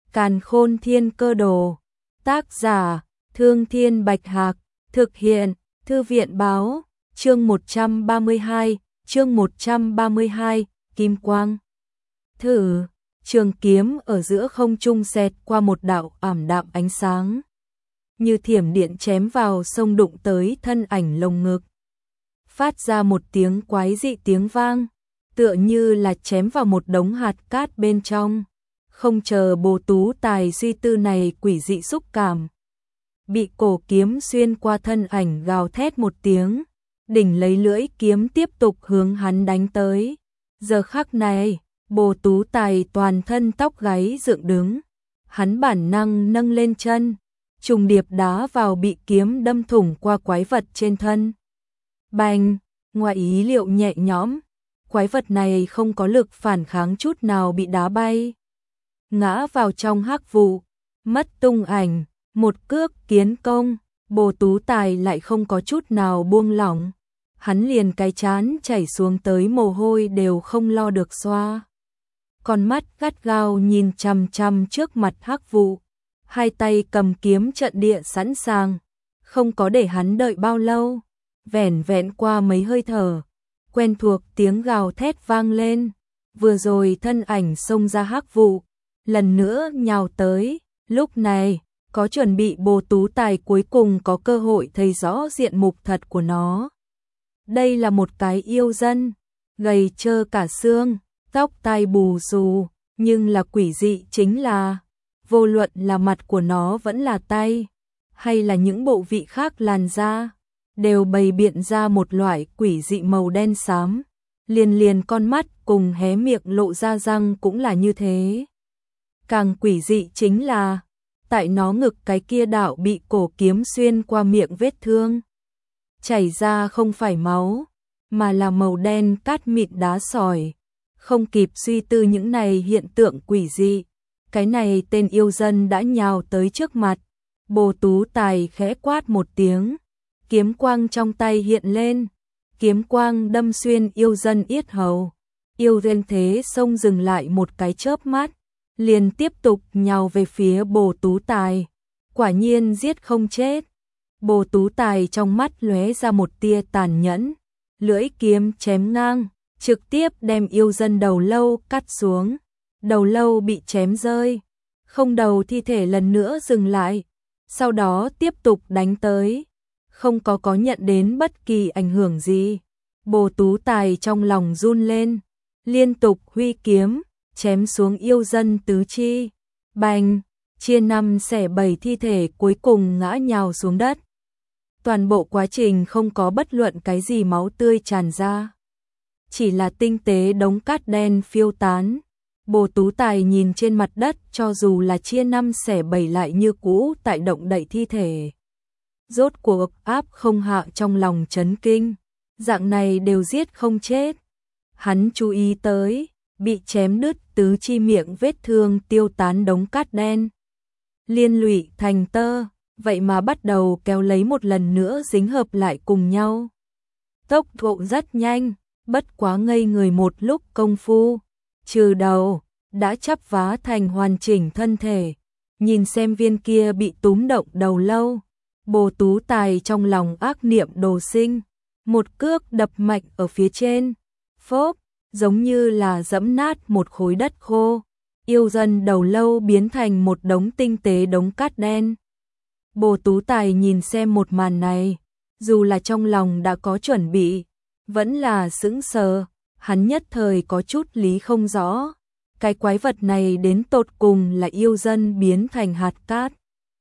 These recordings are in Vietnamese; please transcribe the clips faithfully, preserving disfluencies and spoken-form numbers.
Càn Khôn Thiên Cơ Đồ. Tác giả: Thương Thiên Bạch Hạc. Thực hiện: Thư viện báo. Chương một trăm ba mươi hai, chương một trăm ba mươi hai, Kim Quang. Thử, trường kiếm ở giữa không trung xẹt qua một đạo ảm đạm ánh sáng. Như thiểm điện chém vào sông đụng tới thân ảnh lồng ngực. Phát ra một tiếng quái dị tiếng vang, tựa như là chém vào một đống hạt cát bên trong. Không chờ Bồ Tú Tài suy tư này quỷ dị xúc cảm. Bị cổ kiếm xuyên qua thân ảnh gào thét một tiếng, đỉnh lấy lưỡi kiếm tiếp tục hướng hắn đánh tới. Giờ khắc này, Bồ Tú Tài toàn thân tóc gáy dựng đứng. Hắn bản năng nâng lên chân, trùng điệp đá vào bị kiếm đâm thủng qua quái vật trên thân. Bành, ngoài ý liệu nhẹ nhõm, quái vật này không có lực phản kháng chút nào bị đá bay. Ngã vào trong hắc vụ, mất tung ảnh, một cước kiến công, Bồ Tú Tài lại không có chút nào buông lỏng. Hắn liền cái chán chảy xuống tới mồ hôi đều không lo được xoa. Con mắt gắt gao nhìn chằm chằm trước mặt hắc vụ, hai tay cầm kiếm trận địa sẵn sàng, không có để hắn đợi bao lâu. Vẻn vẹn qua mấy hơi thở, quen thuộc tiếng gào thét vang lên, vừa rồi thân ảnh xông ra hắc vụ, lần nữa nhào tới. Lúc này, có chuẩn bị Bồ Tú Tài cuối cùng có cơ hội thấy rõ diện mục thật của nó. Đây là một cái yêu dân, gầy trơ cả xương, tóc tai bù xù, nhưng là quỷ dị chính là, vô luận là mặt của nó vẫn là tay, hay là những bộ vị khác làn da, đều bày biện ra một loại quỷ dị màu đen xám, liền liền con mắt cùng hé miệng lộ ra răng cũng là như thế. Càng quỷ dị chính là, tại nó ngực cái kia đạo bị cổ kiếm xuyên qua miệng vết thương. Chảy ra không phải máu, mà là màu đen cát mịn đá sỏi. Không kịp suy tư những này hiện tượng quỷ dị, cái này tên yêu dân đã nhào tới trước mặt. Bồ Tú Tài khẽ quát một tiếng, kiếm quang trong tay hiện lên, kiếm quang đâm xuyên yêu dân yết hầu. Yêu dân thế xông dừng lại một cái chớp mắt, liền tiếp tục nhào về phía Bồ Tú Tài. Quả nhiên giết không chết. Bồ Tú Tài trong mắt lóe ra một tia tàn nhẫn, lưỡi kiếm chém ngang, trực tiếp đem yêu dân đầu lâu cắt xuống. Đầu lâu bị chém rơi, không đầu thi thể lần nữa dừng lại, sau đó tiếp tục đánh tới, không có có nhận đến bất kỳ ảnh hưởng gì. Bồ Tú Tài trong lòng run lên, liên tục huy kiếm, chém xuống yêu dân tứ chi. Bành, chia năm xẻ bảy thi thể cuối cùng ngã nhào xuống đất. Toàn bộ quá trình không có bất luận cái gì máu tươi tràn ra, chỉ là tinh tế đống cát đen phiêu tán. Bồ Tú Tài nhìn trên mặt đất, cho dù là chia năm xẻ bảy lại như cũ tại động đậy thi thể. Rốt cuộc áp không hạ trong lòng chấn kinh, dạng này đều giết không chết. Hắn chú ý tới, bị chém đứt tứ chi miệng vết thương tiêu tán đống cát đen, liên lụy thành tơ, vậy mà bắt đầu kéo lấy một lần nữa dính hợp lại cùng nhau. Tốc độ rất nhanh, bất quá ngây người một lúc công phu, trừ đầu, đã chắp vá thành hoàn chỉnh thân thể. Nhìn xem viên kia bị túm động đầu lâu, Bồ Tú Tài trong lòng ác niệm đồ sinh, một cước đập mạnh ở phía trên, phốp, giống như là dẫm nát một khối đất khô. Yêu dân đầu lâu biến thành một đống tinh tế đống cát đen. Bồ Tú Tài nhìn xem một màn này, dù là trong lòng đã có chuẩn bị, vẫn là sững sờ. Hắn nhất thời có chút lý không rõ, cái quái vật này đến tột cùng là yêu dân biến thành hạt cát,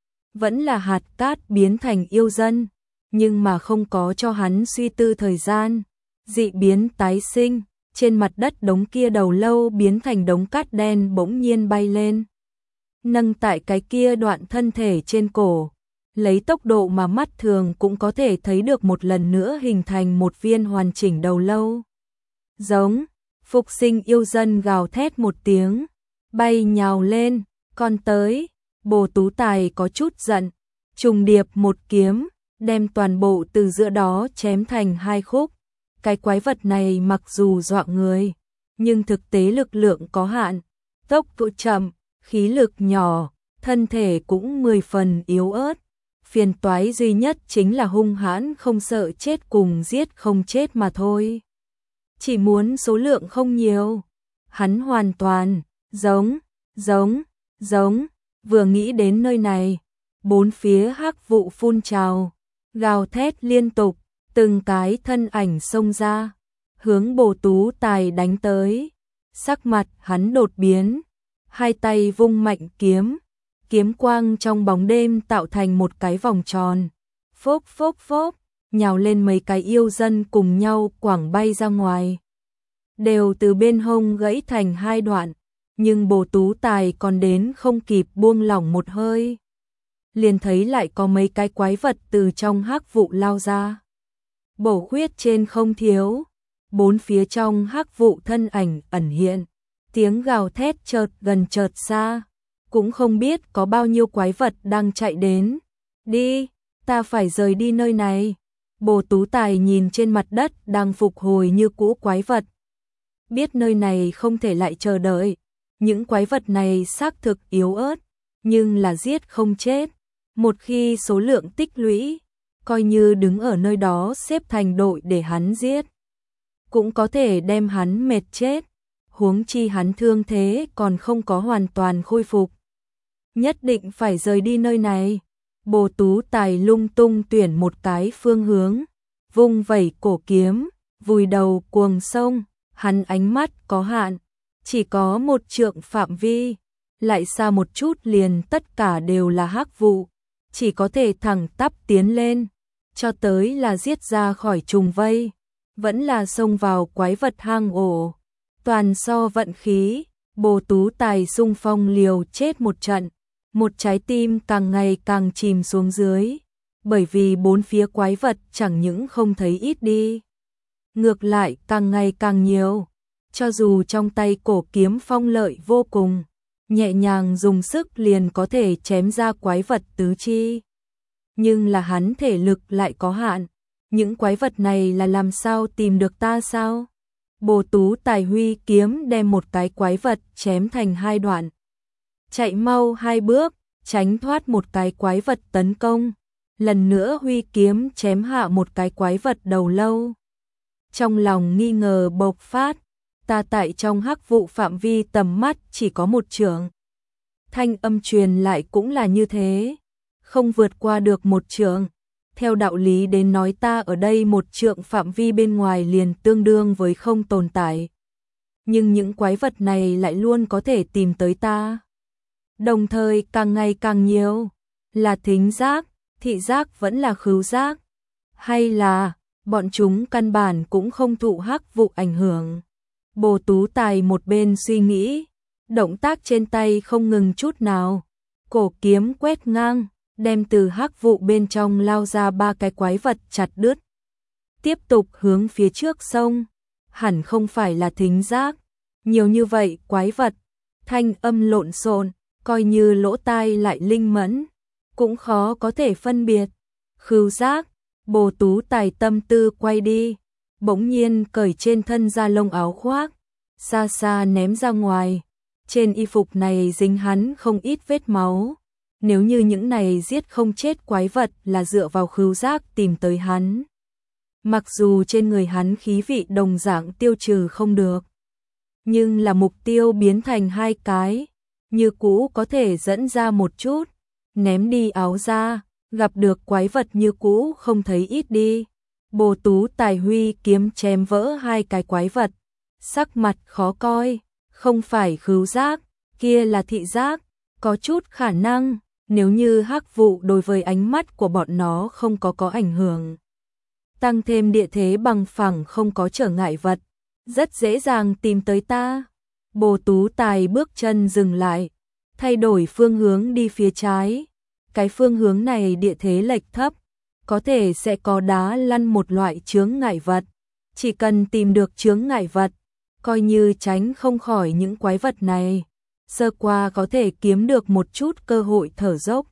vẫn là hạt cát biến thành yêu dân. Nhưng mà không có cho hắn suy tư thời gian, dị biến tái sinh, trên mặt đất đống kia đầu lâu biến thành đống cát đen bỗng nhiên bay lên, nâng tại cái kia đoạn thân thể trên cổ, lấy tốc độ mà mắt thường cũng có thể thấy được một lần nữa hình thành một viên hoàn chỉnh đầu lâu. Giống, phục sinh yêu dân gào thét một tiếng, bay nhào lên, con tới. Bồ Tú Tài có chút giận, trùng điệp một kiếm, đem toàn bộ từ giữa đó chém thành hai khúc. Cái quái vật này mặc dù dọa người, nhưng thực tế lực lượng có hạn, tốc độ chậm, khí lực nhỏ, thân thể cũng mười phần yếu ớt. Phiền toái duy nhất chính là hung hãn không sợ chết cùng giết không chết mà thôi. Chỉ muốn số lượng không nhiều. Hắn hoàn toàn, giống, giống, giống, vừa nghĩ đến nơi này. Bốn phía hắc vụ phun trào, gào thét liên tục, từng cái thân ảnh xông ra, hướng Bồ Tú Tài đánh tới. Sắc mặt hắn đột biến, hai tay vung mạnh kiếm, kiếm quang trong bóng đêm tạo thành một cái vòng tròn. Phốc phốc phốc, nhào lên mấy cái yêu dân cùng nhau quẳng bay ra ngoài. Đều từ bên hông gãy thành hai đoạn, nhưng Bồ Tú Tài còn đến không kịp buông lỏng một hơi. Liền thấy lại có mấy cái quái vật từ trong hắc vụ lao ra. Bổ khuyết trên không thiếu, bốn phía trong hắc vụ thân ảnh ẩn hiện, tiếng gào thét chợt gần chợt xa, cũng không biết có bao nhiêu quái vật đang chạy đến. Đi, ta phải rời đi nơi này. Bồ Tú Tài nhìn trên mặt đất đang phục hồi như cũ quái vật. Biết nơi này không thể lại chờ đợi, những quái vật này xác thực yếu ớt, nhưng là giết không chết. Một khi số lượng tích lũy, coi như đứng ở nơi đó xếp thành đội để hắn giết, cũng có thể đem hắn mệt chết. Huống chi hắn thương thế còn không có hoàn toàn khôi phục. Nhất định phải rời đi nơi này. Bồ Tú Tài lung tung tuyển một cái phương hướng, vung vẩy cổ kiếm, vùi đầu cuồng sông. Hắn ánh mắt có hạn, chỉ có một trượng phạm vi, lại xa một chút liền tất cả đều là hắc vụ, chỉ có thể thẳng tắp tiến lên, cho tới là giết ra khỏi trùng vây, vẫn là xông vào quái vật hang ổ. Toàn so vận khí, Bồ Tú Tài xung phong liều chết một trận, một trái tim càng ngày càng chìm xuống dưới, bởi vì bốn phía quái vật chẳng những không thấy ít đi, ngược lại càng ngày càng nhiều. Cho dù trong tay cổ kiếm phong lợi vô cùng, nhẹ nhàng dùng sức liền có thể chém ra quái vật tứ chi. Nhưng là hắn thể lực lại có hạn, những quái vật này là làm sao tìm được ta sao? Bồ Tú Tài huy kiếm đem một cái quái vật chém thành hai đoạn. Chạy mau hai bước, tránh thoát một cái quái vật tấn công. Lần nữa huy kiếm chém hạ một cái quái vật đầu lâu. Trong lòng nghi ngờ bộc phát, ta tại trong hắc vụ phạm vi tầm mắt chỉ có một trượng. Thanh âm truyền lại cũng là như thế, không vượt qua được một trượng. Theo đạo lý đến nói ta ở đây một trượng phạm vi bên ngoài liền tương đương với không tồn tại. Nhưng những quái vật này lại luôn có thể tìm tới ta. Đồng thời càng ngày càng nhiều, là thính giác, thị giác vẫn là khứu giác, hay là bọn chúng căn bản cũng không thụ hắc vụ ảnh hưởng. Bồ Tú Tài một bên suy nghĩ, động tác trên tay không ngừng chút nào, cổ kiếm quét ngang, đem từ hắc vụ bên trong lao ra ba cái quái vật chặt đứt. Tiếp tục hướng phía trước sông, hẳn không phải là thính giác, nhiều như vậy quái vật, thanh âm lộn xộn, coi như lỗ tai lại linh mẫn, cũng khó có thể phân biệt. Khứu giác, Bồ Tú Tài tâm tư quay đi, bỗng nhiên cởi trên thân da lông áo khoác, xa xa ném ra ngoài. Trên y phục này dính hắn không ít vết máu. Nếu như những này giết không chết quái vật là dựa vào khứu giác tìm tới hắn, mặc dù trên người hắn khí vị đồng dạng tiêu trừ không được, nhưng là mục tiêu biến thành hai cái, như cũ có thể dẫn ra một chút. Ném đi áo ra, gặp được quái vật như cũ không thấy ít đi. Bồ Tú Tài huy kiếm chém vỡ hai cái quái vật, sắc mặt khó coi. Không phải khứu giác, kia là thị giác, có chút khả năng. Nếu như hắc vụ đối với ánh mắt của bọn nó không có có ảnh hưởng, tăng thêm địa thế bằng phẳng không có trở ngại vật, rất dễ dàng tìm tới ta. Bồ Tú Tài bước chân dừng lại, thay đổi phương hướng đi phía trái. Cái phương hướng này địa thế lệch thấp, có thể sẽ có đá lăn một loại chướng ngại vật. Chỉ cần tìm được chướng ngại vật, coi như tránh không khỏi những quái vật này, sơ qua có thể kiếm được một chút cơ hội thở dốc.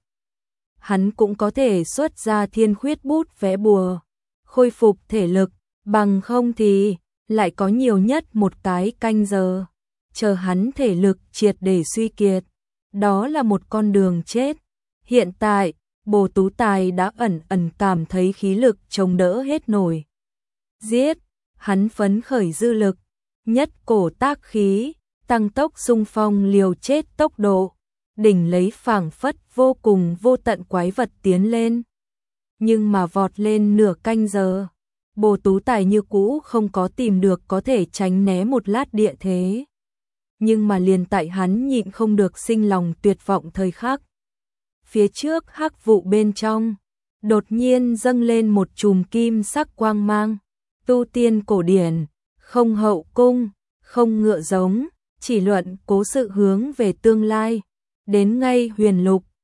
Hắn cũng có thể xuất ra thiên khuyết bút vẽ bùa, khôi phục thể lực, bằng không thì lại có nhiều nhất một cái canh giờ. Chờ hắn thể lực triệt để suy kiệt, đó là một con đường chết. Hiện tại, Bồ Tú Tài đã ẩn ẩn cảm thấy khí lực chống đỡ hết nổi. Giết, hắn phấn khởi dư lực, nhất cổ tác khí, tăng tốc xung phong liều chết tốc độ, đỉnh lấy phảng phất vô cùng vô tận quái vật tiến lên. Nhưng mà vọt lên nửa canh giờ, Bồ Tú Tài như cũ không có tìm được có thể tránh né một lát địa thế. Nhưng mà liền tại hắn nhịn không được sinh lòng tuyệt vọng thời khắc. Phía trước hắc vụ bên trong, đột nhiên dâng lên một chùm kim sắc quang mang, tu tiên cổ điển, không hậu cung, không ngựa giống, chỉ luận cố sự hướng về tương lai, đến ngay huyền lục,